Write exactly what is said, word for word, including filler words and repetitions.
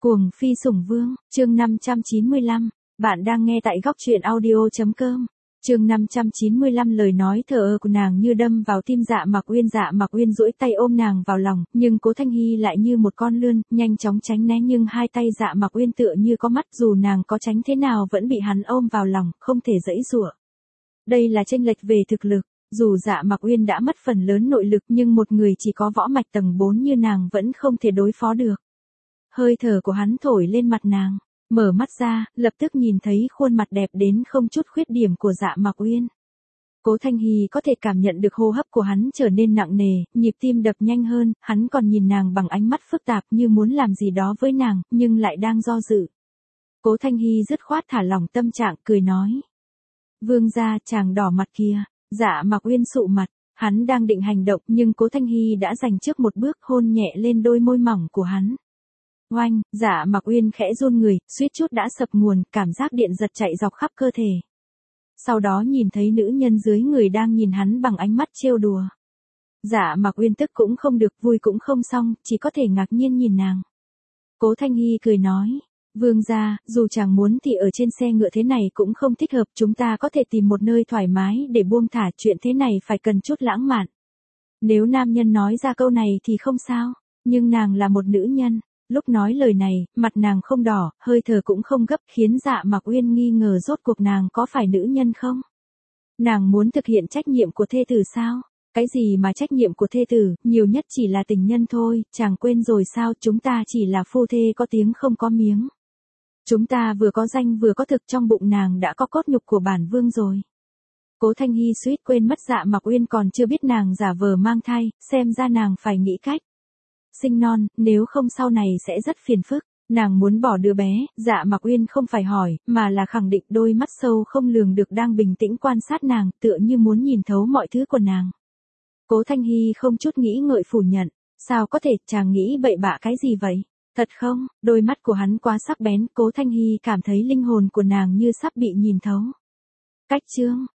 Cuồng phi sủng vương, chương năm trăm chín mươi lăm, bạn đang nghe tại góc truyện audio.com. Chương năm trăm chín mươi lăm lời nói thờ ơ của nàng như đâm vào tim Dạ Mặc Uyên. Dạ Mặc Uyên duỗi tay ôm nàng vào lòng, nhưng Cố Thanh Hi lại như một con lươn, nhanh chóng tránh né, nhưng hai tay Dạ Mặc Uyên tựa như có mắt, dù nàng có tránh thế nào vẫn bị hắn ôm vào lòng, không thể giãy giụa. Đây là chênh lệch về thực lực, dù Dạ Mặc Uyên đã mất phần lớn nội lực, nhưng một người chỉ có võ mạch tầng bốn như nàng vẫn không thể đối phó được. Hơi thở của hắn thổi lên mặt nàng, mở mắt ra, lập tức nhìn thấy khuôn mặt đẹp đến không chút khuyết điểm của Dạ Mặc Uyên. Cố Thanh Hi có thể cảm nhận được hô hấp của hắn trở nên nặng nề, nhịp tim đập nhanh hơn, hắn còn nhìn nàng bằng ánh mắt phức tạp như muốn làm gì đó với nàng, nhưng lại đang do dự. Cố Thanh Hi dứt khoát thả lỏng tâm trạng, cười nói. Vương gia, chàng đỏ mặt kìa. Dạ Mặc Uyên sụ mặt, hắn đang định hành động nhưng Cố Thanh Hi đã giành trước một bước, hôn nhẹ lên đôi môi mỏng của hắn. Oanh, Dạ Mặc Uyên khẽ run người, suýt chút đã sập nguồn, cảm giác điện giật chạy dọc khắp cơ thể. Sau đó nhìn thấy nữ nhân dưới người đang nhìn hắn bằng ánh mắt trêu đùa. Dạ Mặc Uyên tức cũng không được, vui cũng không xong, chỉ có thể ngạc nhiên nhìn nàng. Cố Thanh Hi cười nói. Vương gia, dù chàng muốn thì ở trên xe ngựa thế này cũng không thích hợp, chúng ta có thể tìm một nơi thoải mái để buông thả, chuyện thế này phải cần chút lãng mạn. Nếu nam nhân nói ra câu này thì không sao, nhưng nàng là một nữ nhân, lúc nói lời này, mặt nàng không đỏ, hơi thở cũng không gấp, khiến Dạ Mặc Uyên nghi ngờ rốt cuộc nàng có phải nữ nhân không? Nàng muốn thực hiện trách nhiệm của thê tử sao? Cái gì mà trách nhiệm của thê tử, nhiều nhất chỉ là tình nhân thôi, chàng quên rồi sao, chúng ta chỉ là phu thê có tiếng không có miếng. Chúng ta vừa có danh vừa có thực, trong bụng nàng đã có cốt nhục của bản vương rồi. Cố Thanh Hi suýt quên mất Dạ Mặc Uyên còn chưa biết nàng giả vờ mang thai, xem ra nàng phải nghĩ cách sinh non, nếu không sau này sẽ rất phiền phức. Nàng muốn bỏ đứa bé, Dạ Mặc Uyên không phải hỏi, mà là khẳng định, đôi mắt sâu không lường được đang bình tĩnh quan sát nàng, tựa như muốn nhìn thấu mọi thứ của nàng. Cố Thanh Hi không chút nghĩ ngợi phủ nhận, sao có thể, chàng nghĩ bậy bạ cái gì vậy? Thật không? Đôi mắt của hắn quá sắc bén, Cố Thanh Hi cảm thấy linh hồn của nàng như sắp bị nhìn thấu. Cách chương,